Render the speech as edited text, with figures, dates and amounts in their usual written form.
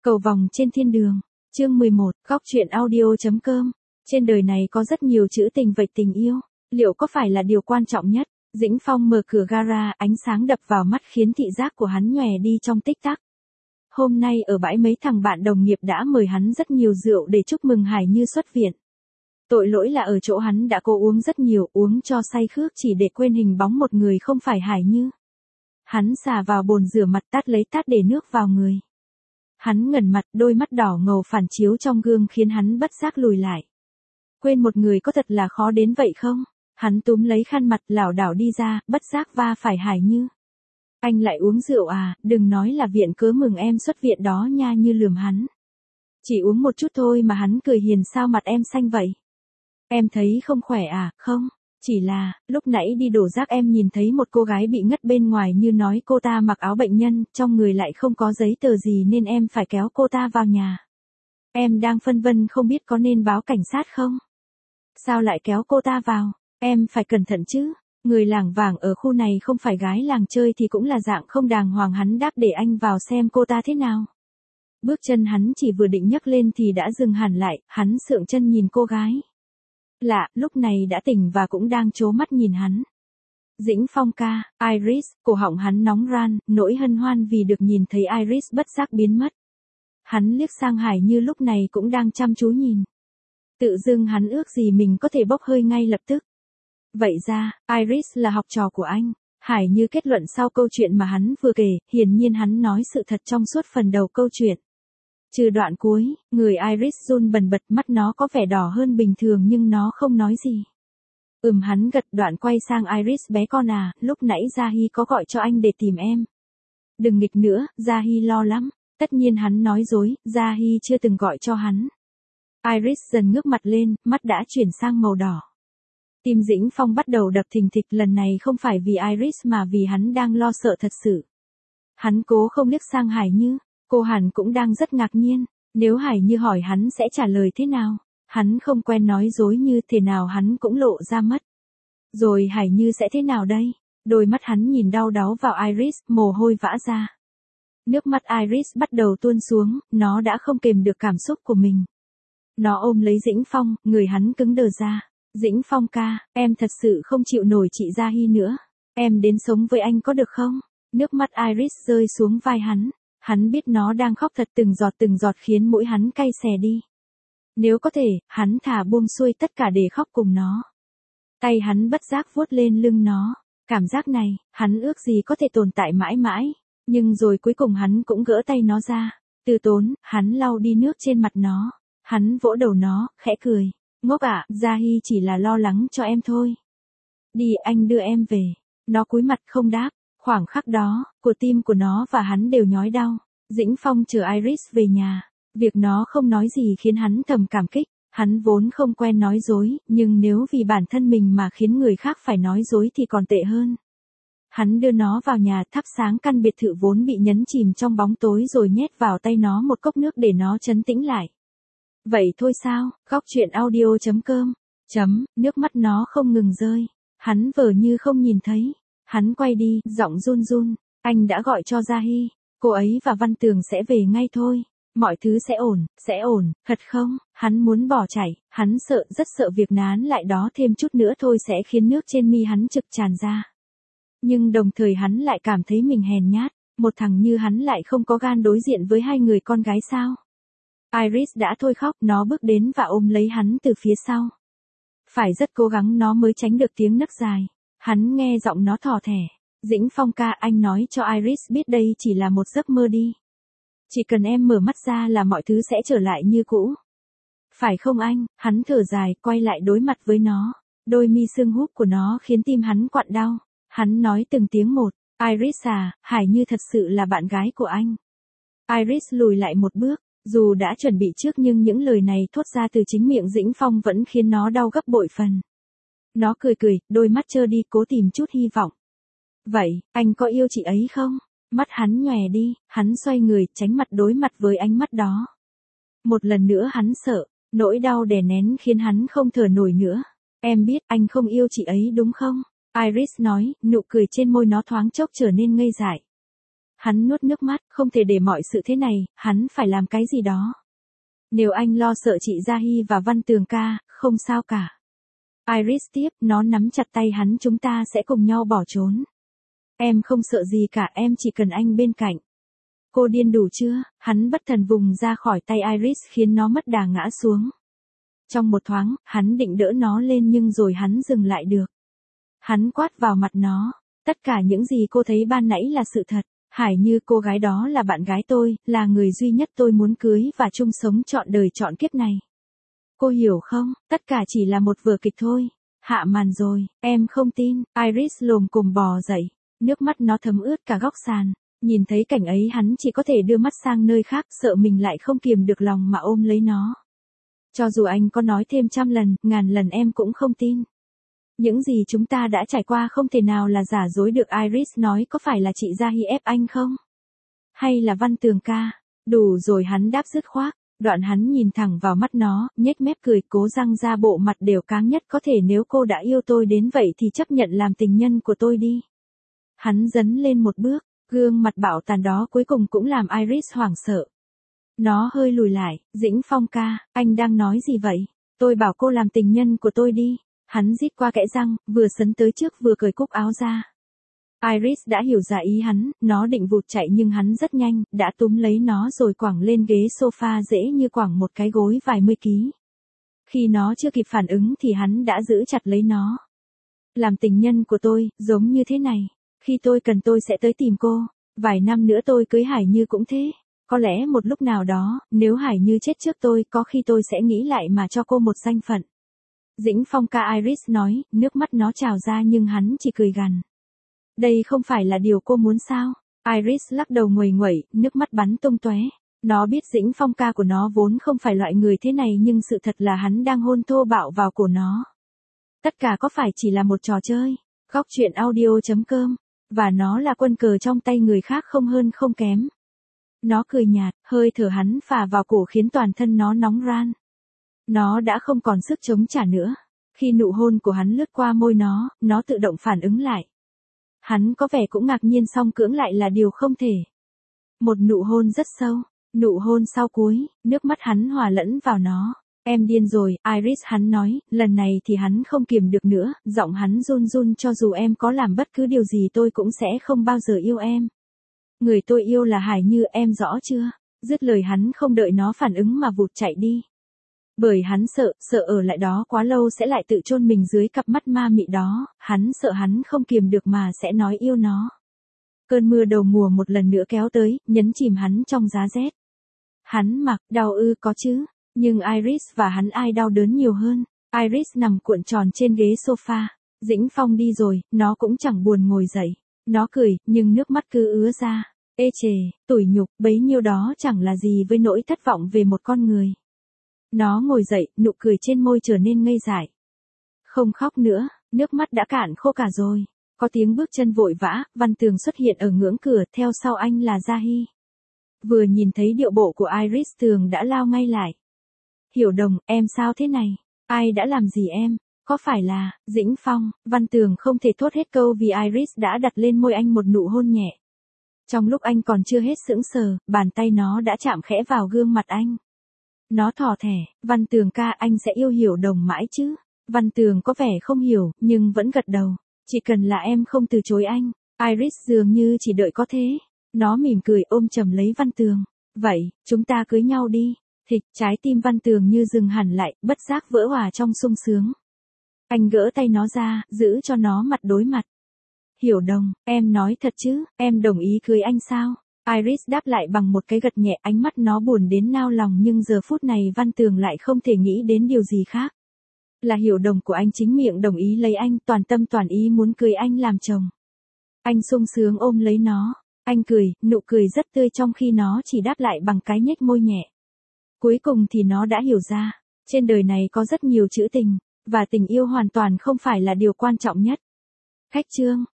Cầu vòng trên thiên đường. Chương 11, góc truyện audio.com. Trên đời này có rất nhiều chữ tình vạch tình yêu, liệu có phải là điều quan trọng nhất? Dĩnh Phong mở cửa gara, ánh sáng đập vào mắt khiến thị giác của hắn nhòe đi trong tích tắc. Hôm nay ở bãi mấy thằng bạn đồng nghiệp đã mời hắn rất nhiều rượu để chúc mừng Hải Như xuất viện. Tội lỗi là ở chỗ hắn đã cố uống rất nhiều, uống cho say khước chỉ để quên hình bóng một người không phải Hải Như. Hắn xả vào bồn rửa mặt, tát lấy tát để nước vào người. Hắn ngẩng mặt, đôi mắt đỏ ngầu phản chiếu trong gương khiến hắn bất giác lùi lại. Quên một người có thật là khó đến vậy không? Hắn túm lấy khăn mặt lảo đảo đi ra, bất giác va phải Hải Như. Anh lại uống rượu à, đừng nói là viện cớ mừng em xuất viện đó nha. Như lườm hắn. Chỉ uống một chút thôi mà. Hắn cười hiền, sao mặt em xanh vậy? Em thấy không khỏe à? Không, chỉ là, lúc nãy đi đổ rác em nhìn thấy một cô gái bị ngất bên ngoài. Như nói cô ta mặc áo bệnh nhân, trong người lại không có giấy tờ gì nên em phải kéo cô ta vào nhà. Em đang phân vân không biết có nên báo cảnh sát không? Sao lại kéo cô ta vào? Em phải cẩn thận chứ. Người lảng vảng ở khu này không phải gái làng chơi thì cũng là dạng không đàng hoàng. Hắn đáp để anh vào xem cô ta thế nào. Bước chân hắn chỉ vừa định nhấc lên thì đã dừng hẳn lại. Hắn sượng chân nhìn cô gái lạ, lúc này đã tỉnh và cũng đang trố mắt nhìn hắn. Dĩnh Phong ca, Iris. Cổ họng hắn nóng ran, nỗi hân hoan vì được nhìn thấy Iris bất giác biến mất. Hắn liếc sang Hải Như lúc này cũng đang chăm chú nhìn. Tự dưng hắn ước gì mình có thể bốc hơi ngay lập tức. Vậy ra, Iris là học trò của anh. Hải Như kết luận sau câu chuyện mà hắn vừa kể. Hiển nhiên hắn nói sự thật trong suốt phần đầu câu chuyện. Trừ đoạn cuối, người Iris run bần bật, mắt nó có vẻ đỏ hơn bình thường nhưng nó không nói gì. Hắn gật. Đoạn quay sang Iris, bé con à, lúc nãy Jahi có gọi cho anh để tìm em. Đừng nghịch nữa, Jahi lo lắm. Tất nhiên hắn nói dối, Jahi chưa từng gọi cho hắn. Iris dần ngước mặt lên, mắt đã chuyển sang màu đỏ. Tim Dĩnh Phong bắt đầu đập thình thịch, lần này không phải vì Iris mà vì hắn đang lo sợ thật sự. Hắn cố không liếc sang Hải Như. Cô hẳn cũng đang rất ngạc nhiên. Nếu Hải Như hỏi hắn sẽ trả lời thế nào? Hắn không quen nói dối, như thế nào hắn cũng lộ ra mất. Rồi Hải Như sẽ thế nào đây? Đôi mắt hắn nhìn đau đáu vào Iris, mồ hôi vã ra. Nước mắt Iris bắt đầu tuôn xuống, nó đã không kềm được cảm xúc của mình. Nó ôm lấy Dĩnh Phong, người hắn cứng đờ ra. Dĩnh Phong ca, em thật sự không chịu nổi chị Jahi nữa. Em đến sống với anh có được không? Nước mắt Iris rơi xuống vai hắn. Hắn biết nó đang khóc thật, từng giọt khiến mũi hắn cay xè đi. Nếu có thể, hắn thà buông xuôi tất cả để khóc cùng nó. Tay hắn bất giác vuốt lên lưng nó. Cảm giác này, hắn ước gì có thể tồn tại mãi mãi. Nhưng rồi cuối cùng hắn cũng gỡ tay nó ra. Từ tốn, hắn lau đi nước trên mặt nó. Hắn vỗ đầu nó, khẽ cười. Ngốc ạ, Jahi chỉ là lo lắng cho em thôi. Đi, anh đưa em về. Nó cúi mặt không đáp. Khoảng khắc đó, của tim của nó và hắn đều nhói đau. Dĩnh Phong chở Iris về nhà. Việc nó không nói gì khiến hắn thầm cảm kích. Hắn vốn không quen nói dối, nhưng nếu vì bản thân mình mà khiến người khác phải nói dối thì còn tệ hơn. Hắn đưa nó vào nhà, thắp sáng căn biệt thự vốn bị nhấn chìm trong bóng tối rồi nhét vào tay nó một cốc nước để nó trấn tĩnh lại. Vậy thôi sao? Góc truyện audio.com. Nước mắt nó không ngừng rơi. Hắn vờ như không nhìn thấy. Hắn quay đi, giọng run run. Anh đã gọi cho Jahi. Cô ấy và Văn Tường sẽ về ngay thôi. Mọi thứ sẽ ổn, thật không? Hắn muốn bỏ chạy. Hắn sợ, rất sợ việc nán lại đó thêm chút nữa thôi sẽ khiến nước trên mi hắn trực tràn ra. Nhưng đồng thời hắn lại cảm thấy mình hèn nhát. Một thằng như hắn lại không có gan đối diện với hai người con gái sao? Iris đã thôi khóc, nó bước đến và ôm lấy hắn từ phía sau. Phải rất cố gắng nó mới tránh được tiếng nấc dài. Hắn nghe giọng nó thỏ thẻ. Dĩnh Phong ca, anh nói cho Iris biết đây chỉ là một giấc mơ đi. Chỉ cần em mở mắt ra là mọi thứ sẽ trở lại như cũ. Phải không anh? Hắn thở dài, quay lại đối mặt với nó. Đôi mi sưng húp của nó khiến tim hắn quặn đau. Hắn nói từng tiếng một. Iris à, Hải Như thật sự là bạn gái của anh. Iris lùi lại một bước. Dù đã chuẩn bị trước nhưng những lời này thốt ra từ chính miệng Dĩnh Phong vẫn khiến nó đau gấp bội phần. Nó cười, đôi mắt trơ đi, cố tìm chút hy vọng. Vậy, anh có yêu chị ấy không? Mắt hắn nhòe đi, hắn xoay người, tránh mặt đối mặt với ánh mắt đó. Một lần nữa hắn sợ, nỗi đau đè nén khiến hắn không thở nổi nữa. Em biết anh không yêu chị ấy đúng không? Iris nói, nụ cười trên môi nó thoáng chốc trở nên ngây dại. Hắn nuốt nước mắt, không thể để mọi sự thế này, hắn phải làm cái gì đó. Nếu anh lo sợ chị Gia Hy và Văn Tường ca, không sao cả. Iris tiếp, nó nắm chặt tay hắn, chúng ta sẽ cùng nhau bỏ trốn. Em không sợ gì cả, em chỉ cần anh bên cạnh. Cô điên đủ chưa? Hắn bất thần vùng ra khỏi tay Iris khiến nó mất đà ngã xuống. Trong một thoáng, hắn định đỡ nó lên nhưng rồi hắn dừng lại được. Hắn quát vào mặt nó. Tất cả những gì cô thấy ban nãy là sự thật. Hải Như, cô gái đó là bạn gái tôi, là người duy nhất tôi muốn cưới và chung sống trọn đời trọn kiếp này. Cô hiểu không, tất cả chỉ là một vở kịch thôi. Hạ màn rồi, em không tin. Iris lồm cồm bò dậy. Nước mắt nó thấm ướt cả góc sàn. Nhìn thấy cảnh ấy hắn chỉ có thể đưa mắt sang nơi khác, sợ mình lại không kiềm được lòng mà ôm lấy nó. Cho dù anh có nói thêm 100 lần, 1000 lần em cũng không tin. Những gì chúng ta đã trải qua không thể nào là giả dối được. Iris nói, có phải là chị Gia Hy ép anh không? Hay là Văn Tường ca? Đủ rồi, hắn đáp dứt khoát. Đoạn hắn nhìn thẳng vào mắt nó, nhếch mép cười, cố răng ra bộ mặt đều cáng nhất có thể. Nếu cô đã yêu tôi đến vậy thì chấp nhận làm tình nhân của tôi đi. Hắn dấn lên một bước, gương mặt bạo tàn đó cuối cùng cũng làm Iris hoảng sợ. Nó hơi lùi lại, Dĩnh Phong ca, anh đang nói gì vậy? Tôi bảo cô làm tình nhân của tôi đi. Hắn rít qua kẽ răng, vừa sấn tới trước vừa cởi cúc áo ra. Iris đã hiểu ra ý hắn, nó định vụt chạy nhưng hắn rất nhanh, đã túm lấy nó rồi quẳng lên ghế sofa dễ như quẳng một cái gối vài mươi ký. Khi nó chưa kịp phản ứng thì hắn đã giữ chặt lấy nó. Làm tình nhân của tôi, giống như thế này. Khi tôi cần tôi sẽ tới tìm cô. Vài năm nữa tôi cưới Hải Như cũng thế. Có lẽ một lúc nào đó, nếu Hải Như chết trước tôi, có khi tôi sẽ nghĩ lại mà cho cô một danh phận. Dĩnh Phong ca, Iris nói, nước mắt nó trào ra nhưng hắn chỉ cười gằn. Đây không phải là điều cô muốn sao? Iris lắc đầu nguầy nguẩy, nước mắt bắn tung tóe. Nó biết Dĩnh Phong ca của nó vốn không phải loại người thế này nhưng sự thật là hắn đang hôn thô bạo vào cổ nó. Tất cả có phải chỉ là một trò chơi? Góc truyện audio.com. Và nó là quân cờ trong tay người khác không hơn không kém. Nó cười nhạt, hơi thở hắn phả vào cổ khiến toàn thân nó nóng ran. Nó đã không còn sức chống trả nữa. Khi nụ hôn của hắn lướt qua môi nó tự động phản ứng lại. Hắn có vẻ cũng ngạc nhiên song cưỡng lại là điều không thể. Một nụ hôn rất sâu, nụ hôn sau cuối, nước mắt hắn hòa lẫn vào nó. Em điên rồi, Iris, hắn nói, lần này thì hắn không kiềm được nữa, giọng hắn run run, cho dù em có làm bất cứ điều gì tôi cũng sẽ không bao giờ yêu em. Người tôi yêu là Hải Như, em rõ chưa? Dứt lời hắn không đợi nó phản ứng mà vụt chạy đi. Bởi hắn sợ ở lại đó quá lâu sẽ lại tự chôn mình dưới cặp mắt ma mị đó, hắn sợ hắn không kiềm được mà sẽ nói yêu nó. Cơn mưa đầu mùa một lần nữa kéo tới, nhấn chìm hắn trong giá rét. Hắn mặc, đau ư có chứ, nhưng Iris và hắn ai đau đớn nhiều hơn. Iris nằm cuộn tròn trên ghế sofa, Dĩnh Phong đi rồi, nó cũng chẳng buồn ngồi dậy. Nó cười, nhưng nước mắt cứ ứa ra. Ê chề, tủi nhục, bấy nhiêu đó chẳng là gì với nỗi thất vọng về một con người. Nó ngồi dậy, nụ cười trên môi trở nên ngây dại. Không khóc nữa, nước mắt đã cạn khô cả rồi. Có tiếng bước chân vội vã, Văn Tường xuất hiện ở ngưỡng cửa, theo sau anh là Gia Hy. Vừa nhìn thấy điệu bộ của Iris, Tường đã lao ngay lại. Hiểu Đồng, em sao thế này? Ai đã làm gì em? Có phải là, Dĩnh Phong? Văn Tường không thể thốt hết câu vì Iris đã đặt lên môi anh một nụ hôn nhẹ. Trong lúc anh còn chưa hết sững sờ, bàn tay nó đã chạm khẽ vào gương mặt anh. Nó thỏ thẻ, Văn Tường ca, anh sẽ yêu Hiểu Đồng mãi chứ? Văn Tường có vẻ không hiểu, nhưng vẫn gật đầu. Chỉ cần là em không từ chối anh. Iris dường như chỉ đợi có thế. Nó mỉm cười ôm chầm lấy Văn Tường. Vậy, chúng ta cưới nhau đi. Thịch, trái tim Văn Tường như dừng hẳn lại, bất giác vỡ hòa trong sung sướng. Anh gỡ tay nó ra, giữ cho nó mặt đối mặt. Hiểu Đồng, em nói thật chứ, em đồng ý cưới anh sao? Iris đáp lại bằng một cái gật nhẹ, ánh mắt nó buồn đến nao lòng nhưng giờ phút này Văn Tường lại không thể nghĩ đến điều gì khác. Là Hiểu Đồng của anh chính miệng đồng ý lấy anh, toàn tâm toàn ý muốn cưới anh làm chồng. Anh sung sướng ôm lấy nó. Anh cười, nụ cười rất tươi trong khi nó chỉ đáp lại bằng cái nhếch môi nhẹ. Cuối cùng thì nó đã hiểu ra, trên đời này có rất nhiều chữ tình, và tình yêu hoàn toàn không phải là điều quan trọng nhất. Khách chương